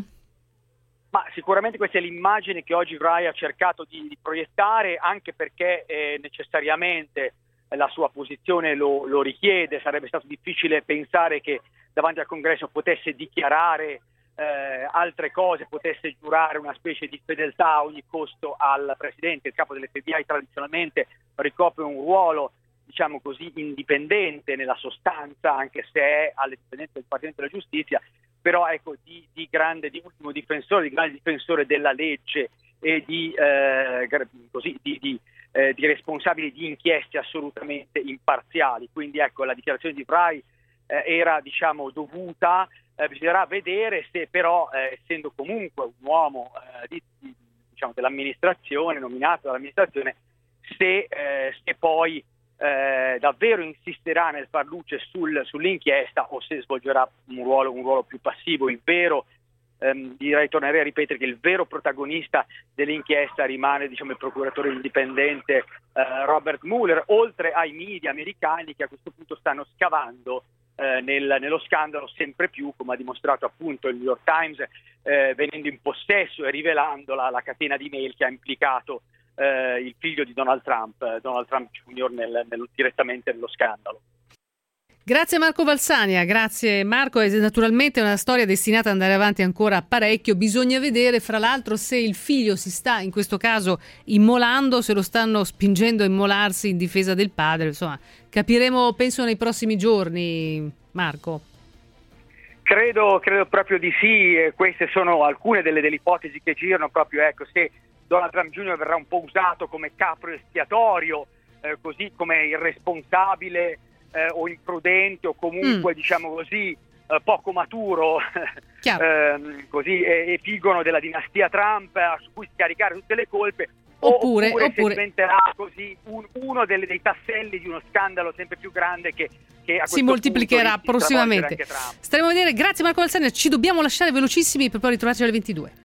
Ma sicuramente questa è l'immagine che oggi Wray ha cercato di proiettare, anche perché necessariamente la sua posizione lo richiede. Sarebbe stato difficile pensare che davanti al Congresso potesse dichiarare altre cose, potesse giurare una specie di fedeltà a ogni costo al Presidente. Il capo dell'FBI tradizionalmente ricopre un ruolo, indipendente nella sostanza, anche se è all'indipendenza del Dipartimento della Giustizia, però ecco, di ultimo difensore, di grande difensore della legge e di responsabili di inchieste assolutamente imparziali. Quindi ecco, la dichiarazione di Wray era dovuta. Bisognerà vedere se però, essendo comunque un uomo dell'amministrazione, nominato dall'amministrazione, se poi davvero insisterà nel far luce sull'inchiesta o se svolgerà un ruolo più passivo. Tornerei a ripetere che il vero protagonista dell'inchiesta rimane il procuratore indipendente Robert Mueller, oltre ai media americani che a questo punto stanno scavando nello scandalo sempre più, come ha dimostrato appunto il New York Times, venendo in possesso e rivelando la catena di mail che ha implicato il figlio di Donald Trump Jr. direttamente nello scandalo. Grazie Marco Valsania, grazie Marco. È naturalmente una storia destinata ad andare avanti ancora parecchio. Bisogna vedere fra l'altro se il figlio si sta in questo caso immolando, se lo stanno spingendo a immolarsi in difesa del padre. Insomma, capiremo penso nei prossimi giorni, Marco. Credo proprio di sì. Queste sono alcune delle ipotesi che girano, proprio se Donald Trump Jr. verrà un po' usato come capro espiatorio, così come irresponsabile o imprudente o comunque poco maturo, e figono della dinastia Trump su cui scaricare tutte le colpe, oppure se diventerà così uno dei tasselli di uno scandalo sempre più grande che a si moltiplicherà prossimamente. Staremo a vedere. Grazie Marco Valsania, ci dobbiamo lasciare velocissimi per poi ritrovarci alle 22.